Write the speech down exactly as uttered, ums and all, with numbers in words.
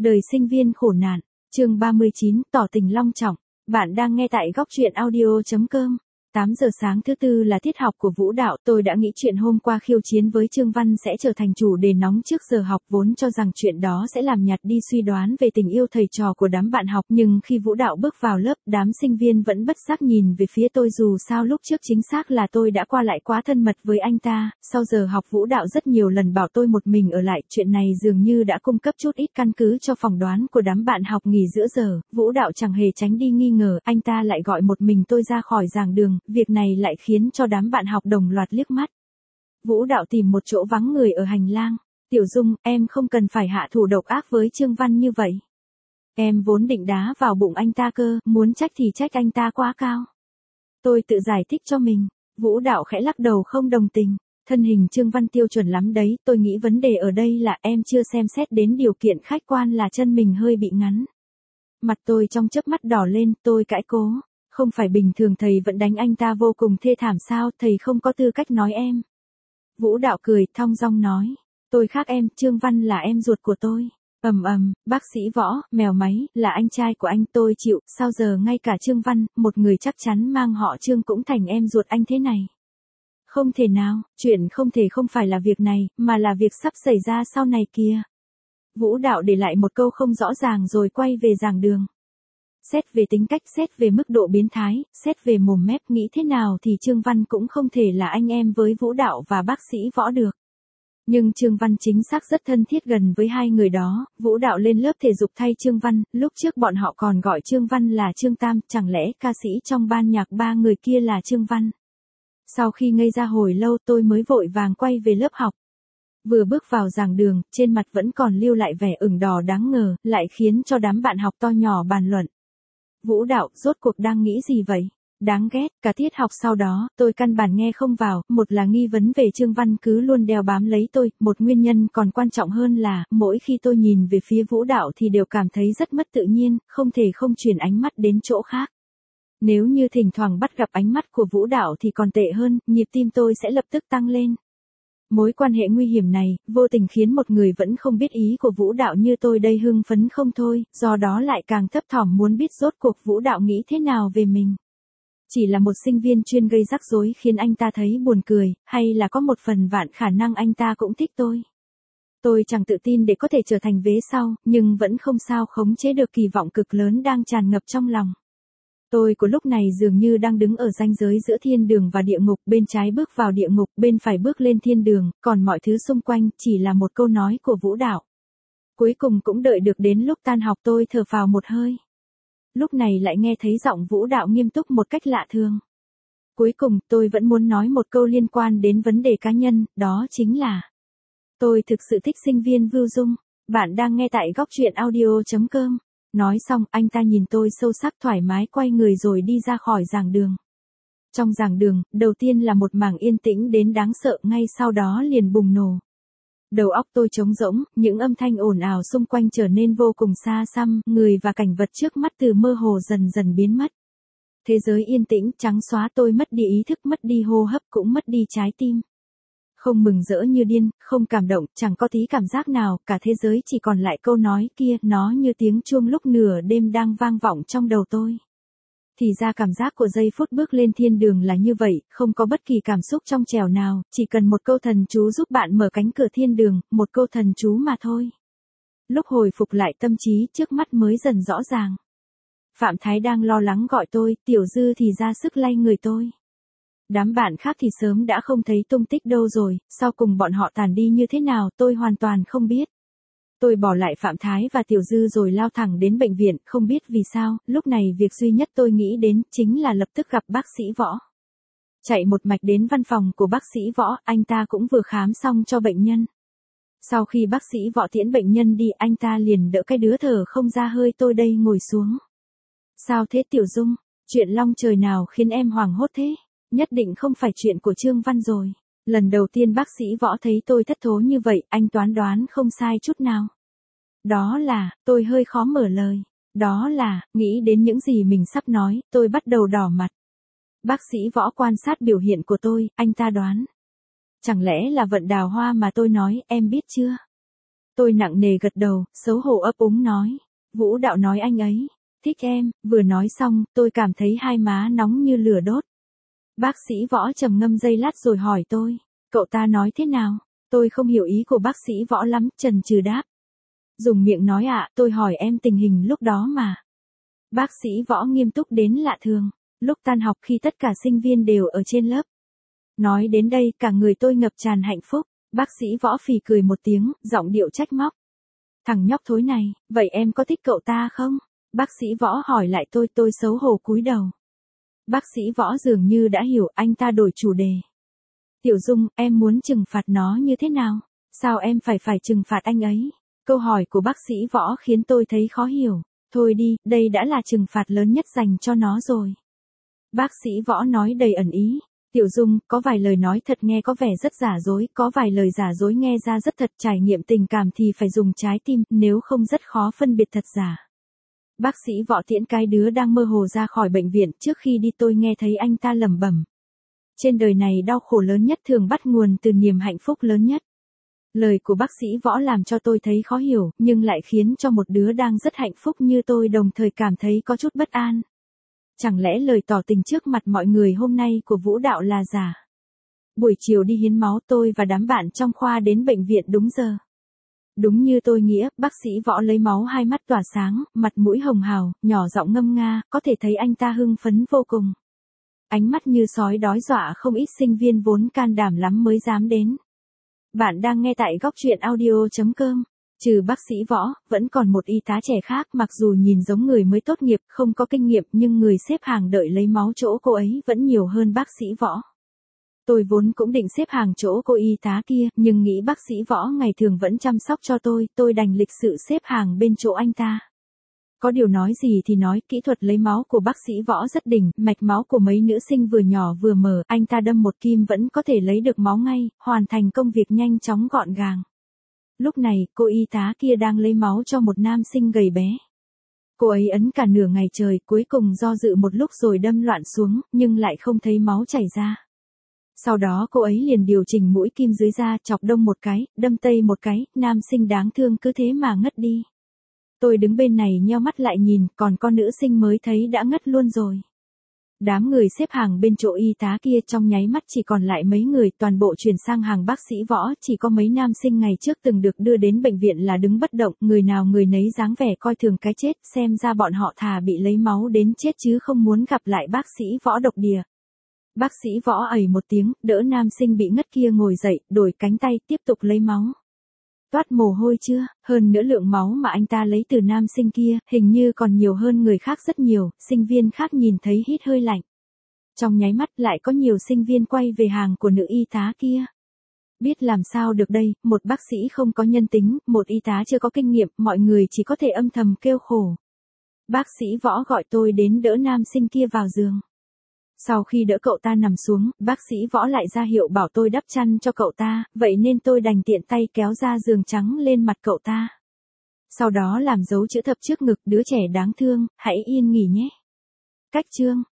Đời sinh viên khổ nạn, chương ba mươi chín, tỏ tình long trọng. Bạn đang nghe tại góc truyện audio chấm com. tám giờ sáng thứ tư là tiết học của Vũ Đạo, tôi đã nghĩ chuyện hôm qua khiêu chiến với Trương Văn sẽ trở thành chủ đề nóng trước giờ học, vốn cho rằng chuyện đó sẽ làm nhạt đi suy đoán về tình yêu thầy trò của đám bạn học, nhưng khi Vũ Đạo bước vào lớp, đám sinh viên vẫn bất giác nhìn về phía tôi, dù sao lúc trước chính xác là tôi đã qua lại quá thân mật với anh ta. Sau giờ học Vũ Đạo rất nhiều lần bảo tôi một mình ở lại, chuyện này dường như đã cung cấp chút ít căn cứ cho phỏng đoán của đám bạn học nghỉ giữa giờ. Vũ Đạo chẳng hề tránh đi nghi ngờ, anh ta lại gọi một mình tôi ra khỏi giảng đường. Việc này lại khiến cho đám bạn học đồng loạt liếc mắt. Vũ Đạo tìm một chỗ vắng người ở hành lang. Tiểu Dung, em không cần phải hạ thủ độc ác với Trương Văn như vậy. Em vốn định đá vào bụng anh ta cơ, muốn trách thì trách anh ta quá cao. Tôi tự giải thích cho mình. Vũ Đạo khẽ lắc đầu không đồng tình. Thân hình Trương Văn tiêu chuẩn lắm đấy, tôi nghĩ vấn đề ở đây là em chưa xem xét đến điều kiện khách quan là chân mình hơi bị ngắn. Mặt tôi trong chớp mắt đỏ lên, tôi cãi cố. Không phải bình thường thầy vẫn đánh anh ta vô cùng thê thảm sao, thầy không có tư cách nói em. Vũ Đạo cười, thong dong nói. Tôi khác em, Trương Văn là em ruột của tôi. Ầm ầm, bác sĩ Võ, mèo máy, là anh trai của anh, tôi chịu, sao giờ ngay cả Trương Văn, một người chắc chắn mang họ Trương cũng thành em ruột anh thế này. Không thể nào, chuyện không thể không phải là việc này, mà là việc sắp xảy ra sau này kia. Vũ Đạo để lại một câu không rõ ràng rồi quay về giảng đường. Xét về tính cách, xét về mức độ biến thái, xét về mồm mép, nghĩ thế nào thì Trương Văn cũng không thể là anh em với Vũ Đạo và bác sĩ Võ được. Nhưng Trương Văn chính xác rất thân thiết gần với hai người đó. Vũ Đạo lên lớp thể dục thay Trương Văn, lúc trước bọn họ còn gọi Trương Văn là Trương Tam, chẳng lẽ ca sĩ trong ban nhạc ba người kia là Trương Văn. Sau khi ngây ra hồi lâu tôi mới vội vàng quay về lớp học. Vừa bước vào giảng đường, trên mặt vẫn còn lưu lại vẻ ửng đỏ đáng ngờ, lại khiến cho đám bạn học to nhỏ bàn luận. Vũ Đạo, rốt cuộc đang nghĩ gì vậy? Đáng ghét, cả tiết học sau đó, tôi căn bản nghe không vào, một là nghi vấn về Trương Văn cứ luôn đeo bám lấy tôi, một nguyên nhân còn quan trọng hơn là, mỗi khi tôi nhìn về phía Vũ Đạo thì đều cảm thấy rất mất tự nhiên, không thể không chuyển ánh mắt đến chỗ khác. Nếu như thỉnh thoảng bắt gặp ánh mắt của Vũ Đạo thì còn tệ hơn, nhịp tim tôi sẽ lập tức tăng lên. Mối quan hệ nguy hiểm này, vô tình khiến một người vẫn không biết ý của Vũ Đạo như tôi đây hưng phấn không thôi, do đó lại càng thấp thỏm muốn biết rốt cuộc Vũ Đạo nghĩ thế nào về mình. Chỉ là một sinh viên chuyên gây rắc rối khiến anh ta thấy buồn cười, hay là có một phần vạn khả năng anh ta cũng thích tôi. Tôi chẳng tự tin để có thể trở thành vế sau, nhưng vẫn không sao khống chế được kỳ vọng cực lớn đang tràn ngập trong lòng. Tôi của lúc này dường như đang đứng ở ranh giới giữa thiên đường và địa ngục, bên trái bước vào địa ngục, bên phải bước lên thiên đường, còn mọi thứ xung quanh chỉ là một câu nói của Vũ Đạo. Cuối cùng cũng đợi được đến lúc tan học tôi thở phào một hơi. Lúc này lại nghe thấy giọng Vũ Đạo nghiêm túc một cách lạ thường. Cuối cùng tôi vẫn muốn nói một câu liên quan đến vấn đề cá nhân, đó chính là tôi thực sự thích sinh viên Vưu Dung. Bạn đang nghe tại góc truyện audio chấm com. Nói xong, anh ta nhìn tôi sâu sắc thoải mái quay người rồi đi ra khỏi giảng đường. Trong giảng đường, đầu tiên là một mảng yên tĩnh đến đáng sợ, ngay sau đó liền bùng nổ. Đầu óc tôi trống rỗng, những âm thanh ồn ào xung quanh trở nên vô cùng xa xăm, người và cảnh vật trước mắt từ mơ hồ dần dần biến mất. Thế giới yên tĩnh trắng xóa, tôi mất đi ý thức, mất đi hô hấp, cũng mất đi trái tim. Không mừng rỡ như điên, không cảm động, chẳng có tí cảm giác nào, cả thế giới chỉ còn lại câu nói kia, nó như tiếng chuông lúc nửa đêm đang vang vọng trong đầu tôi. Thì ra cảm giác của giây phút bước lên thiên đường là như vậy, không có bất kỳ cảm xúc trong trẻo nào, chỉ cần một câu thần chú giúp bạn mở cánh cửa thiên đường, một câu thần chú mà thôi. Lúc hồi phục lại tâm trí, trước mắt mới dần rõ ràng. Phạm Thái đang lo lắng gọi tôi, Tiểu Dư thì ra sức lay người tôi. Đám bạn khác thì sớm đã không thấy tung tích đâu rồi, sau cùng bọn họ tàn đi như thế nào tôi hoàn toàn không biết. Tôi bỏ lại Phạm Thái và Tiểu Dư rồi lao thẳng đến bệnh viện, không biết vì sao, lúc này việc duy nhất tôi nghĩ đến chính là lập tức gặp bác sĩ Võ. Chạy một mạch đến văn phòng của bác sĩ Võ, anh ta cũng vừa khám xong cho bệnh nhân. Sau khi bác sĩ Võ tiễn bệnh nhân đi, anh ta liền đỡ cái đứa thở không ra hơi tôi đây ngồi xuống. Sao thế Tiểu Dung, chuyện long trời nào khiến em hoảng hốt thế? Nhất định không phải chuyện của Trương Văn rồi. Lần đầu tiên bác sĩ Võ thấy tôi thất thố như vậy, anh toán đoán không sai chút nào. Đó là, tôi hơi khó mở lời. Đó là, nghĩ đến những gì mình sắp nói, tôi bắt đầu đỏ mặt. Bác sĩ Võ quan sát biểu hiện của tôi, anh ta đoán. Chẳng lẽ là vận đào hoa mà tôi nói, em biết chưa? Tôi nặng nề gật đầu, xấu hổ ấp úng nói. Vũ Đạo nói anh ấy thích em, vừa nói xong, tôi cảm thấy hai má nóng như lửa đốt. Bác sĩ Võ trầm ngâm giây lát rồi hỏi tôi, cậu ta nói thế nào? Tôi không hiểu ý của bác sĩ Võ lắm, chần chừ đáp. Dùng miệng nói ạ, à, tôi hỏi em tình hình lúc đó mà. Bác sĩ Võ nghiêm túc đến lạ thường, lúc tan học khi tất cả sinh viên đều ở trên lớp. Nói đến đây cả người tôi ngập tràn hạnh phúc, bác sĩ Võ phì cười một tiếng, giọng điệu trách móc. Thằng nhóc thối này, vậy em có thích cậu ta không? Bác sĩ Võ hỏi lại tôi, tôi xấu hổ cúi đầu. Bác sĩ Võ dường như đã hiểu, anh ta đổi chủ đề. Tiểu Dung, em muốn trừng phạt nó như thế nào? Sao em phải phải trừng phạt anh ấy? Câu hỏi của bác sĩ Võ khiến tôi thấy khó hiểu. Thôi đi, đây đã là trừng phạt lớn nhất dành cho nó rồi. Bác sĩ Võ nói đầy ẩn ý. Tiểu Dung, có vài lời nói thật nghe có vẻ rất giả dối, có vài lời giả dối nghe ra rất thật, trải nghiệm tình cảm thì phải dùng trái tim, nếu không rất khó phân biệt thật giả. Bác sĩ Võ tiễn cái đứa đang mơ hồ ra khỏi bệnh viện, trước khi đi tôi nghe thấy anh ta lẩm bẩm. Trên đời này đau khổ lớn nhất thường bắt nguồn từ niềm hạnh phúc lớn nhất. Lời của bác sĩ Võ làm cho tôi thấy khó hiểu, nhưng lại khiến cho một đứa đang rất hạnh phúc như tôi đồng thời cảm thấy có chút bất an. Chẳng lẽ lời tỏ tình trước mặt mọi người hôm nay của Vũ Đạo là giả? Buổi chiều đi hiến máu tôi và đám bạn trong khoa đến bệnh viện đúng giờ. Đúng như tôi nghĩ, bác sĩ Võ lấy máu hai mắt tỏa sáng, mặt mũi hồng hào, nhỏ giọng ngâm nga, có thể thấy anh ta hưng phấn vô cùng. Ánh mắt như sói đói dọa không ít sinh viên vốn can đảm lắm mới dám đến. Bạn đang nghe tại góc truyện audio chấm com. Trừ bác sĩ Võ, vẫn còn một y tá trẻ khác mặc dù nhìn giống người mới tốt nghiệp, không có kinh nghiệm nhưng người xếp hàng đợi lấy máu chỗ cô ấy vẫn nhiều hơn bác sĩ Võ. Tôi vốn cũng định xếp hàng chỗ cô y tá kia, nhưng nghĩ bác sĩ Võ ngày thường vẫn chăm sóc cho tôi, tôi đành lịch sự xếp hàng bên chỗ anh ta. Có điều nói gì thì nói, kỹ thuật lấy máu của bác sĩ Võ rất đỉnh, mạch máu của mấy nữ sinh vừa nhỏ vừa mở, anh ta đâm một kim vẫn có thể lấy được máu ngay, hoàn thành công việc nhanh chóng gọn gàng. Lúc này, cô y tá kia đang lấy máu cho một nam sinh gầy bé. Cô ấy ấn cả nửa ngày trời, cuối cùng do dự một lúc rồi đâm loạn xuống, nhưng lại không thấy máu chảy ra. Sau đó cô ấy liền điều chỉnh mũi kim dưới da, chọc đông một cái, đâm tây một cái, nam sinh đáng thương cứ thế mà ngất đi. Tôi đứng bên này nheo mắt lại nhìn, còn con nữ sinh mới thấy đã ngất luôn rồi. Đám người xếp hàng bên chỗ y tá kia trong nháy mắt chỉ còn lại mấy người, toàn bộ chuyển sang hàng bác sĩ Võ, chỉ có mấy nam sinh ngày trước từng được đưa đến bệnh viện là đứng bất động, người nào người nấy dáng vẻ coi thường cái chết, xem ra bọn họ thà bị lấy máu đến chết chứ không muốn gặp lại bác sĩ Võ độc địa. Bác sĩ Võ ẩy một tiếng, đỡ nam sinh bị ngất kia ngồi dậy, đổi cánh tay, tiếp tục lấy máu. Toát mồ hôi chưa, hơn nữa lượng máu mà anh ta lấy từ nam sinh kia, hình như còn nhiều hơn người khác rất nhiều, sinh viên khác nhìn thấy hít hơi lạnh. Trong nháy mắt lại có nhiều sinh viên quay về hàng của nữ y tá kia. Biết làm sao được đây, một bác sĩ không có nhân tính, một y tá chưa có kinh nghiệm, mọi người chỉ có thể âm thầm kêu khổ. Bác sĩ Võ gọi tôi đến đỡ nam sinh kia vào giường. Sau khi đỡ cậu ta nằm xuống, bác sĩ Võ lại ra hiệu bảo tôi đắp chăn cho cậu ta, vậy nên tôi đành tiện tay kéo ra giường trắng lên mặt cậu ta. Sau đó làm dấu chữ thập trước ngực, đứa trẻ đáng thương, hãy yên nghỉ nhé. Cách chương.